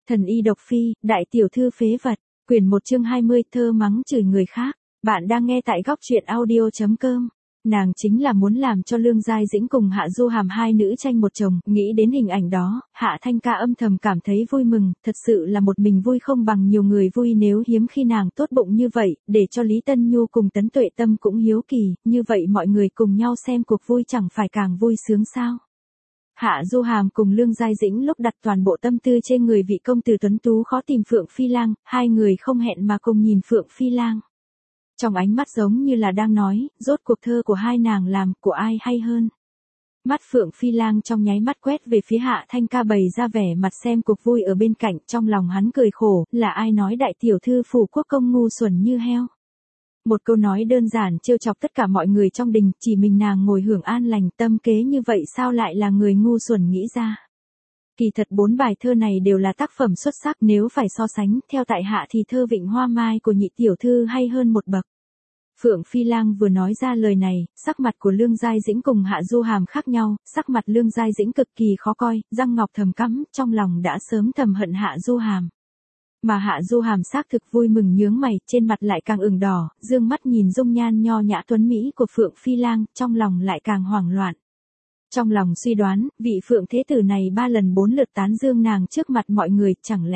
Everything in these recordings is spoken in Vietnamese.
Thần y độc phi, đại tiểu thư phế vật, quyển 1 chương 20 thơ mắng chửi người khác. Bạn đang nghe tại góc truyện audio.com. Nàng chính là muốn làm cho Lương Giai Dĩnh cùng Hạ Du Hàm hai nữ tranh một chồng, nghĩ đến hình ảnh đó, Hạ Thanh Ca âm thầm cảm thấy vui mừng, thật sự là một mình vui không bằng nhiều người vui, nếu hiếm khi nàng tốt bụng như vậy, để cho Lý Tân Nhu cùng Tấn Tuệ Tâm cũng hiếu kỳ, như vậy mọi người cùng nhau xem cuộc vui chẳng phải càng vui sướng sao. Hạ Du Hàm cùng Lương Giai Dĩnh lúc đặt toàn bộ tâm tư trên người vị công tử tuấn tú khó tìm Phượng Phi Lang, hai người không hẹn mà cùng nhìn Phượng Phi Lang. Trong ánh mắt giống như là đang nói, rốt cuộc thơ của hai nàng làm, của ai hay hơn. Mắt Phượng Phi Lang trong nháy mắt quét về phía Hạ Thanh Ca bày ra vẻ mặt xem cuộc vui ở bên cạnh, trong lòng hắn cười khổ, là ai nói đại tiểu thư phủ quốc công ngu xuẩn như heo. Một câu nói đơn giản trêu chọc tất cả mọi người trong đình, chỉ mình nàng ngồi hưởng an lành, tâm kế như vậy sao lại là người ngu xuẩn nghĩ ra. Kỳ thật 4 bài thơ này đều là tác phẩm xuất sắc, nếu phải so sánh, theo tại hạ thì thơ Vịnh Hoa Mai của nhị tiểu thư hay hơn một bậc. Phượng Phi Lang vừa nói ra lời này, sắc mặt của Lương Giai Dĩnh cùng Hạ Du Hàm khác nhau, sắc mặt Lương Giai Dĩnh cực kỳ khó coi, răng ngọc thầm cắm, trong lòng đã sớm thầm hận Hạ Du Hàm. Mà Hạ Du Hàm xác thực vui mừng nhướng mày, trên mặt lại càng ửng đỏ, dương mắt nhìn dung nhan nho nhã tuấn mỹ của Phượng Phi Lang, trong lòng lại càng hoảng loạn. Trong lòng suy đoán, vị Phượng Thế Tử này 3 lần 4 lượt tán dương nàng trước mặt mọi người,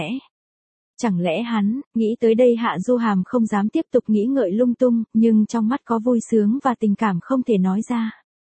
chẳng lẽ hắn, nghĩ tới đây Hạ Du Hàm không dám tiếp tục nghĩ ngợi lung tung, nhưng trong mắt có vui sướng và tình cảm không thể nói ra.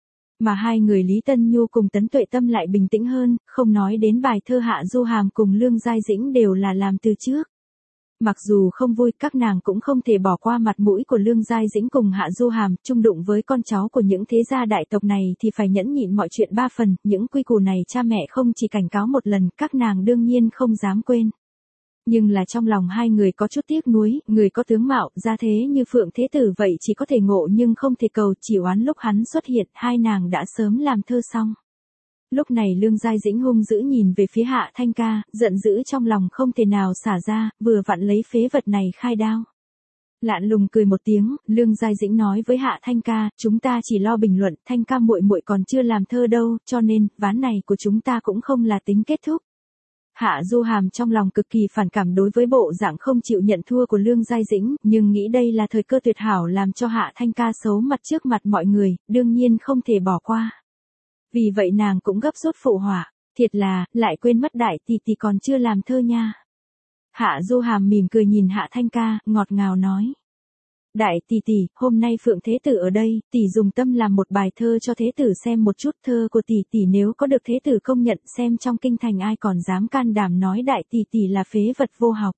Mà hai người Lý Tân Nhu cùng Tấn Tuệ Tâm lại bình tĩnh hơn, không nói đến bài thơ Hạ Du Hàm cùng Lương Giai Dĩnh đều là làm từ trước. Mặc dù không vui, các nàng cũng không thể bỏ qua mặt mũi của Lương Giai Dĩnh cùng Hạ Du Hàm, chung đụng với con cháu của những thế gia đại tộc này thì phải nhẫn nhịn mọi chuyện 3 phần, những quy củ này cha mẹ không chỉ cảnh cáo một lần, các nàng đương nhiên không dám quên. Nhưng là trong lòng hai người có chút tiếc nuối, người có tướng mạo, gia thế như Phượng Thế Tử vậy chỉ có thể ngộ nhưng không thể cầu, chỉ oán lúc hắn xuất hiện, hai nàng đã sớm làm thơ xong. Lúc này Lương Giai Dĩnh hung dữ nhìn về phía Hạ Thanh Ca, giận dữ trong lòng không thể nào xả ra, vừa vặn lấy phế vật này khai đao. Lạn lùng cười một tiếng, Lương Giai Dĩnh nói với Hạ Thanh Ca, chúng ta chỉ lo bình luận, Thanh Ca muội muội còn chưa làm thơ đâu, cho nên, ván này của chúng ta cũng không là tính kết thúc. Hạ Du Hàm trong lòng cực kỳ phản cảm đối với bộ dạng không chịu nhận thua của Lương Giai Dĩnh, nhưng nghĩ đây là thời cơ tuyệt hảo làm cho Hạ Thanh Ca xấu mặt trước mặt mọi người, đương nhiên không thể bỏ qua. Vì vậy nàng cũng gấp rút phụ họa, thiệt là, lại quên mất đại tỷ tỷ còn chưa làm thơ nha. Hạ Du Hàm mỉm cười nhìn Hạ Thanh Ca, ngọt ngào nói. Đại tỷ tỷ, hôm nay Phượng Thế Tử ở đây, tỷ dùng tâm làm một bài thơ cho Thế Tử xem một chút, thơ của tỷ tỷ nếu có được Thế Tử công nhận, xem trong kinh thành ai còn dám can đảm nói đại tỷ tỷ là phế vật vô học.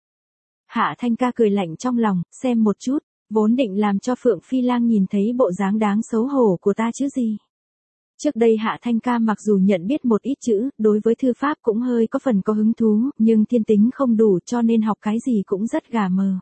Hạ Thanh Ca cười lạnh trong lòng, xem một chút, vốn định làm cho Phượng Phi Lang nhìn thấy bộ dáng đáng xấu hổ của ta chứ gì. Trước đây Hạ Thanh Ca mặc dù nhận biết một ít chữ, đối với thư pháp cũng hơi có phần có hứng thú, nhưng thiên tính không đủ cho nên học cái gì cũng rất gà mờ.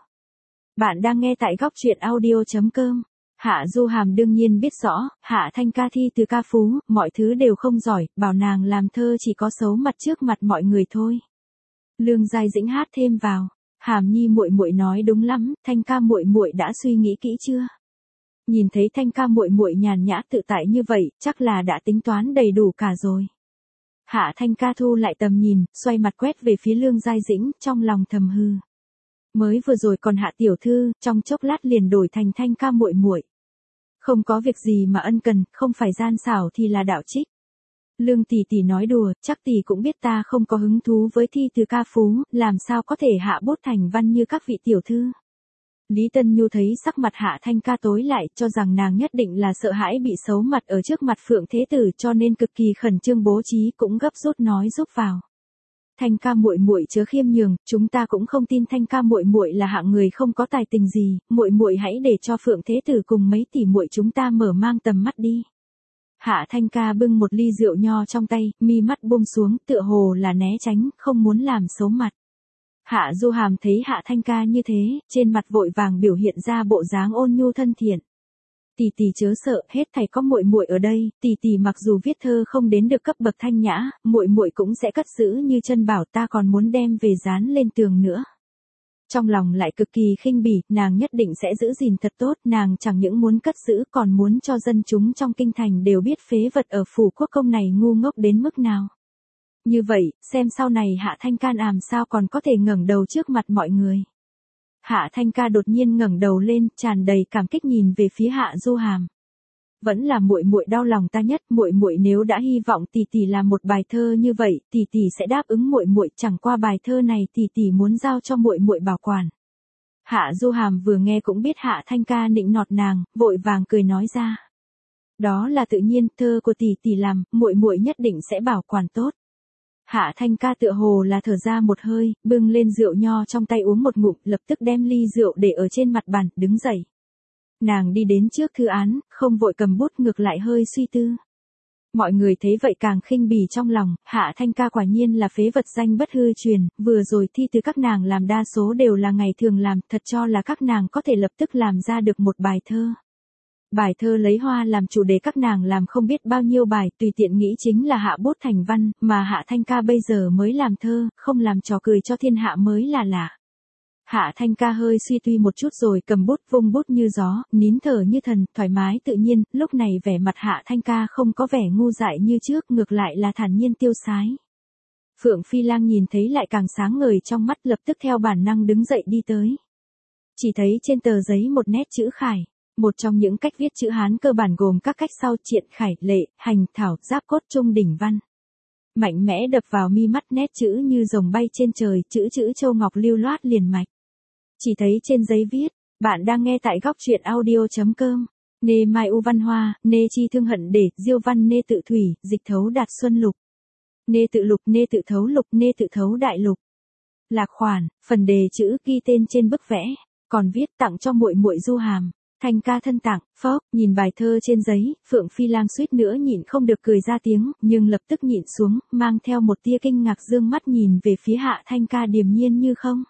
Bạn đang nghe tại góc truyện audio.com. Hạ Du Hàm đương nhiên biết rõ, Hạ Thanh Ca thi từ ca phú, mọi thứ đều không giỏi, bảo nàng làm thơ chỉ có xấu mặt trước mặt mọi người thôi. Lương Giai Dĩnh hát thêm vào, Hàm Nhi muội muội nói đúng lắm, Thanh Ca muội muội đã suy nghĩ kỹ chưa? Nhìn thấy Thanh Ca muội muội nhàn nhã tự tại như vậy, chắc là đã tính toán đầy đủ cả rồi. Hạ Thanh Ca thu lại tầm nhìn, xoay mặt quét về phía Lương Giai Dĩnh, trong lòng thầm hư. Mới vừa rồi còn Hạ tiểu thư, trong chốc lát liền đổi thành Thanh Ca muội muội. Không có việc gì mà ân cần, không phải gian xảo thì là đạo trích. Lương tỷ tỷ nói đùa, chắc tỷ cũng biết ta không có hứng thú với thi từ ca phú, làm sao có thể hạ bút thành văn như các vị tiểu thư. Lý Tân Nhu thấy sắc mặt Hạ Thanh Ca tối lại, cho rằng nàng nhất định là sợ hãi bị xấu mặt ở trước mặt Phượng Thế Tử cho nên cực kỳ khẩn trương bố trí cũng gấp rút nói giúp vào. Thanh Ca muội muội chớ khiêm nhường, chúng ta cũng không tin Thanh Ca muội muội là hạng người không có tài tình gì, muội muội hãy để cho Phượng Thế Tử cùng mấy tỷ muội chúng ta mở mang tầm mắt đi. Hạ Thanh Ca bưng một ly rượu nho trong tay, mi mắt buông xuống, tựa hồ là né tránh, không muốn làm xấu mặt. Hạ Du Hàm thấy Hạ Thanh Ca như thế, trên mặt vội vàng biểu hiện ra bộ dáng ôn nhu thân thiện. Tỷ tỷ chớ sợ, hết thảy có muội muội ở đây, tỷ tỷ mặc dù viết thơ không đến được cấp bậc thanh nhã, muội muội cũng sẽ cất giữ như chân bảo, ta còn muốn đem về dán lên tường nữa. Trong lòng lại cực kỳ khinh bỉ, nàng nhất định sẽ giữ gìn thật tốt, nàng chẳng những muốn cất giữ còn muốn cho dân chúng trong kinh thành đều biết phế vật ở phủ quốc công này ngu ngốc đến mức nào. Như vậy, xem sau này Hạ Thanh Ca làm sao còn có thể ngẩng đầu trước mặt mọi người. Hạ Thanh Ca đột nhiên ngẩng đầu lên, tràn đầy cảm kích nhìn về phía Hạ Du Hàm. Vẫn là muội muội đau lòng ta nhất, muội muội nếu đã hy vọng tỷ tỷ làm một bài thơ như vậy, tỷ tỷ sẽ đáp ứng muội muội, chẳng qua bài thơ này tỷ tỷ muốn giao cho muội muội bảo quản. Hạ Du Hàm vừa nghe cũng biết Hạ Thanh Ca nịnh nọt nàng, vội vàng cười nói ra. Đó là tự nhiên, thơ của tỷ tỷ làm, muội muội nhất định sẽ bảo quản tốt. Hạ Thanh Ca tựa hồ là thở ra một hơi, bưng lên rượu nho trong tay uống một ngụm, lập tức đem ly rượu để ở trên mặt bàn, đứng dậy. Nàng đi đến trước thư án, không vội cầm bút, ngược lại hơi suy tư. Mọi người thấy vậy càng khinh bỉ trong lòng, Hạ Thanh Ca quả nhiên là phế vật danh bất hư truyền, vừa rồi thi từ các nàng làm đa số đều là ngày thường làm, thật cho là các nàng có thể lập tức làm ra được một bài thơ. Bài thơ lấy hoa làm chủ đề, các nàng làm không biết bao nhiêu bài, tùy tiện nghĩ chính là hạ bút thành văn, mà Hạ Thanh Ca bây giờ mới làm thơ, không làm trò cười cho thiên hạ mới là lạ. Hạ Thanh Ca hơi suy tuy một chút rồi cầm bút vung bút như gió, nín thở như thần, thoải mái tự nhiên, lúc này vẻ mặt Hạ Thanh Ca không có vẻ ngu dại như trước, ngược lại là thản nhiên tiêu sái. Phượng Phi Lang nhìn thấy lại càng sáng ngời trong mắt, lập tức theo bản năng đứng dậy đi tới. Chỉ thấy trên tờ giấy một nét chữ khải. Một trong những cách viết chữ Hán cơ bản gồm các cách sau: triện, khải, lệ, hành, thảo, giáp, cốt, trung, đỉnh, văn. Mạnh mẽ đập vào mi mắt, nét chữ như rồng bay trên trời, chữ châu ngọc lưu loát liền mạch. Chỉ thấy trên giấy viết, bạn đang nghe tại góc truyện audio.com. Nê mai u văn hoa, nê chi thương hận để, diêu văn nê tự thủy, dịch thấu đạt xuân lục. Nê tự lục, nê tự thấu lục, nê tự thấu đại lục. Lạc khoản, phần đề chữ ghi tên trên bức vẽ, còn viết tặng cho muội muội Du Hàm. Thanh Ca thân tặng, phốc, nhìn bài thơ trên giấy, Phượng Phi Lang suýt nữa nhịn không được cười ra tiếng, nhưng lập tức nhịn xuống, mang theo một tia kinh ngạc dương mắt nhìn về phía Hạ Thanh Ca điềm nhiên như không.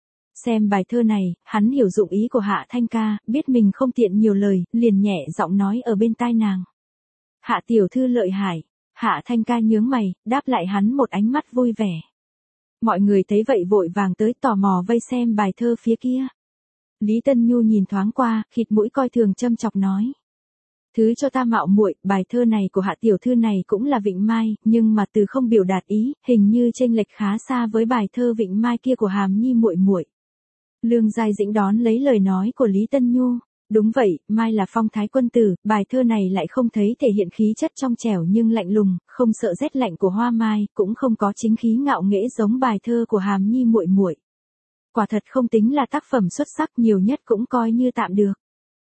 Xem bài thơ này, hắn hiểu dụng ý của Hạ Thanh Ca, biết mình không tiện nhiều lời, liền nhẹ giọng nói ở bên tai nàng. Hạ tiểu thư lợi hại. Hạ Thanh Ca nhướng mày, đáp lại hắn một ánh mắt vui vẻ. Mọi người thấy vậy vội vàng tới tò mò vây xem bài thơ phía kia. Lý Tân Nhu nhìn thoáng qua, khịt mũi coi thường châm chọc nói. Thứ cho ta mạo muội, bài thơ này của Hạ tiểu thư này cũng là Vịnh Mai, nhưng mà từ không biểu đạt ý, hình như chênh lệch khá xa với bài thơ Vịnh Mai kia của Hàm Nhi muội muội. Lương Giai Dĩnh đón lấy lời nói của Lý Tân Nhu. Đúng vậy, Mai là phong thái quân tử, bài thơ này lại không thấy thể hiện khí chất trong trẻo nhưng lạnh lùng, không sợ rét lạnh của Hoa Mai, cũng không có chính khí ngạo nghễ giống bài thơ của Hàm Nhi muội muội. Quả thật không tính là tác phẩm xuất sắc, nhiều nhất cũng coi như tạm được.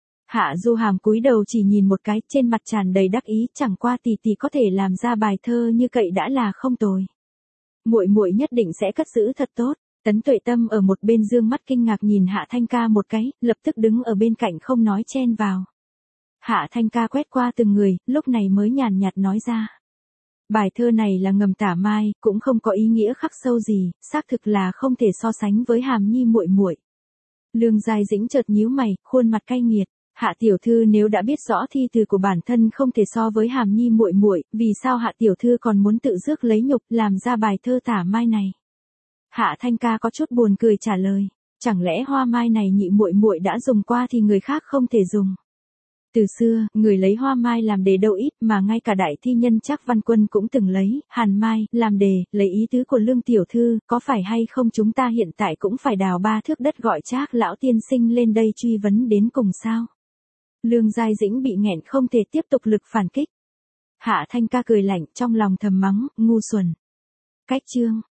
Hạ Du Hàm cúi đầu chỉ nhìn một cái, trên mặt tràn đầy đắc ý, chẳng qua tỷ tỷ có thể làm ra bài thơ như cậy đã là không tồi. Muội muội nhất định sẽ cất giữ thật tốt. Tấn Tuệ Tâm ở một bên dương mắt kinh ngạc nhìn Hạ Thanh Ca một cái, lập tức đứng ở bên cạnh không nói chen vào. Hạ Thanh Ca quét qua từng người, lúc này mới nhàn nhạt nói ra. Bài thơ này là ngầm tả Mai, cũng không có ý nghĩa khắc sâu gì, xác thực là không thể so sánh với Hàm Nhi muội muội. Lương Giai Dĩnh chợt nhíu mày, khuôn mặt cay nghiệt. Hạ tiểu thư nếu đã biết rõ thi từ của bản thân không thể so với Hàm Nhi muội muội, vì sao Hạ tiểu thư còn muốn tự rước lấy nhục làm ra bài thơ tả Mai này? Hạ Thanh Ca có chút buồn cười trả lời, chẳng lẽ hoa mai này nhị muội muội đã dùng qua thì người khác không thể dùng? Từ xưa, người lấy hoa mai làm đề đâu ít, mà ngay cả đại thi nhân Trác Văn Quân cũng từng lấy hàn mai làm đề, lấy ý tứ của Lương tiểu thư, có phải hay không chúng ta hiện tại cũng phải đào 3 thước đất gọi Trác lão tiên sinh lên đây truy vấn đến cùng sao? Lương Giai Dĩnh bị nghẹn không thể tiếp tục lực phản kích. Hạ Thanh Ca cười lạnh, trong lòng thầm mắng, ngu xuẩn. Cách chương